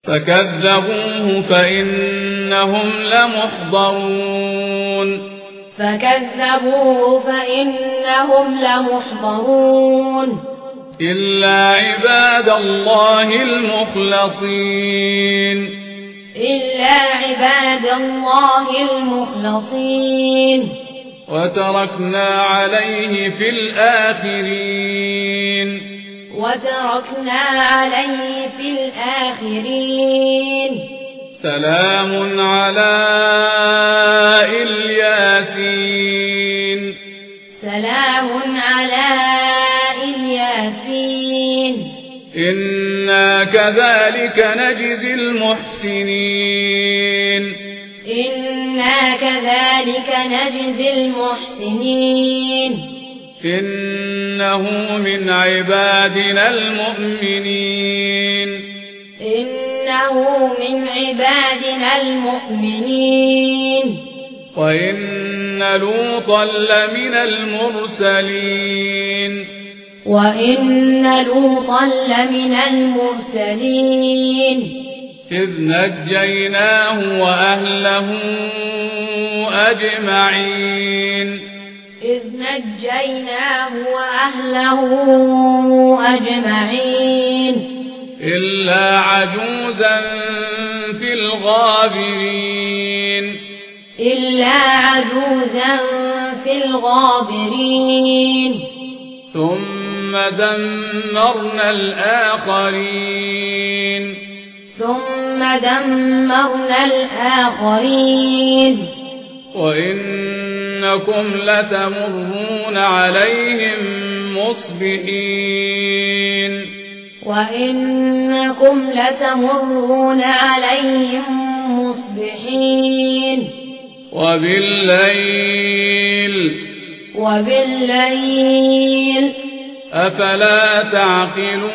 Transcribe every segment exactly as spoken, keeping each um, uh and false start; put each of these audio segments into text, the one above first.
فكذبوه فإنهم لمحضرون فكذبوه فإنهم لمحضرون إلا عباد الله المخلصين إلا عباد الله المخلصين وتركنا عليه في الآخرين وتركنا عليه في الآخرين سلام على الياسين سلام على الياسين إنا كذلك نجزي المحسنين إنا كذلك نجزي المحسنين إنه من عبادنا المؤمنين إنه من عبادنا المؤمنين وإن لوطا لمن المرسلين وإن لوطا لمن المرسلين إذ نجيناه وأهله أجمعين إذ نجيناه وأهله أجمعين إلا عجوزا في الغابرين إلا عجوزا في الغابرين ثم دمرنا الآخرين ثم دمرنا الآخرين وإنكم لتمرون عليهم مصبحين وإنكم لتمرون عليهم مصبحين وبالليل وبالليل أفلا تعقلون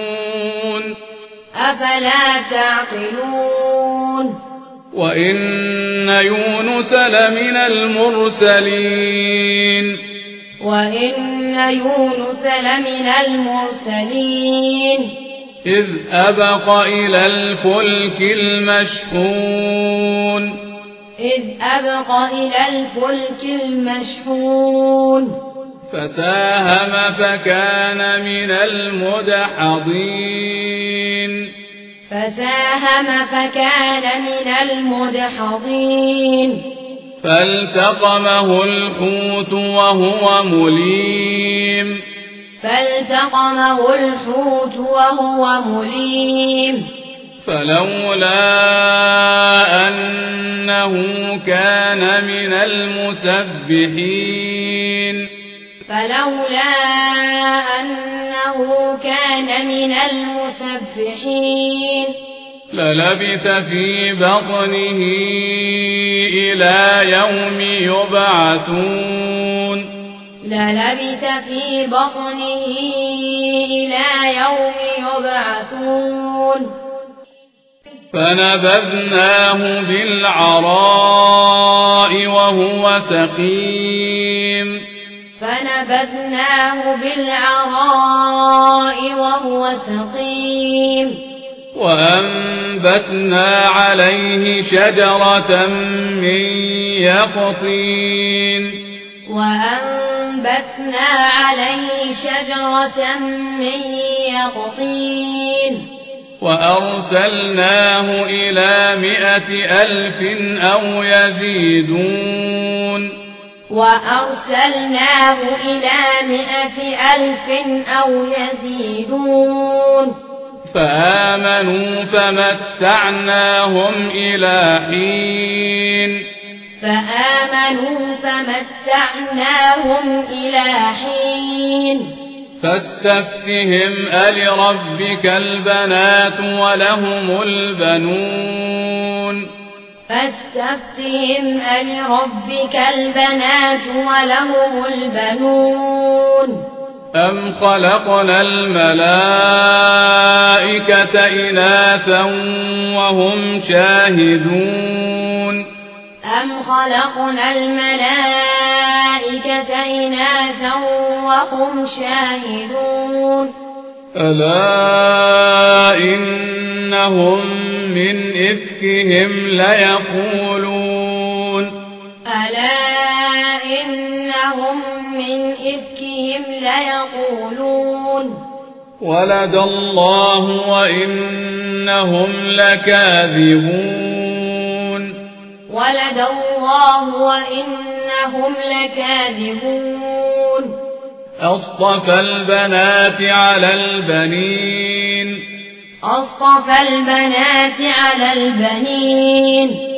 أفلا تعقلون وإن يونس لمن المرسلين وإن يونس لمن المرسلين إذ أبق إلى الفلك المشحون إذ أبق إلى الفلك المشحون فساهم فكان من المدحضين فساهم فكان من المدحضين فالتقمه الحوت وهو مليم فالتقمه الحوت وهو مليم فلولا أنه كان من المسبحين فلولا أنه كان من المسبحين للبث في بطنه إلى يوم يبعثون للبث في بطنه إلى يوم يبعثون فنبذناه بالعراء وهو سقيم فنبذناه بالعراء وهو سقيم وأنبتنا عليه شجرة من يقطين وأنبتنا عليه شجرة من يقطين وأرسلناه إلى مائة ألف أو يزيدون وأرسلناه إلى مائة ألف أو يزيدون فآمنوا فمتعناهم إلى حين فآمنوا فمتعناهم إلى حين فاستفتهم ألربك البنات ولهم البنون فاستفتهم ألربك البنات ولهم البنون أم خلقنا الملائكة إناثا وهم شاهدون أم خلقنا الملائكة إناثا وهم شاهدون ألا إنهم من إفكهم ليقولون ألا إنهم من إفكهم ليقولون ولد الله وإنهم لكاذبون ولد الله وإنهم لكاذبون أصطفى البنات على البنين أصطفى البنات على البنين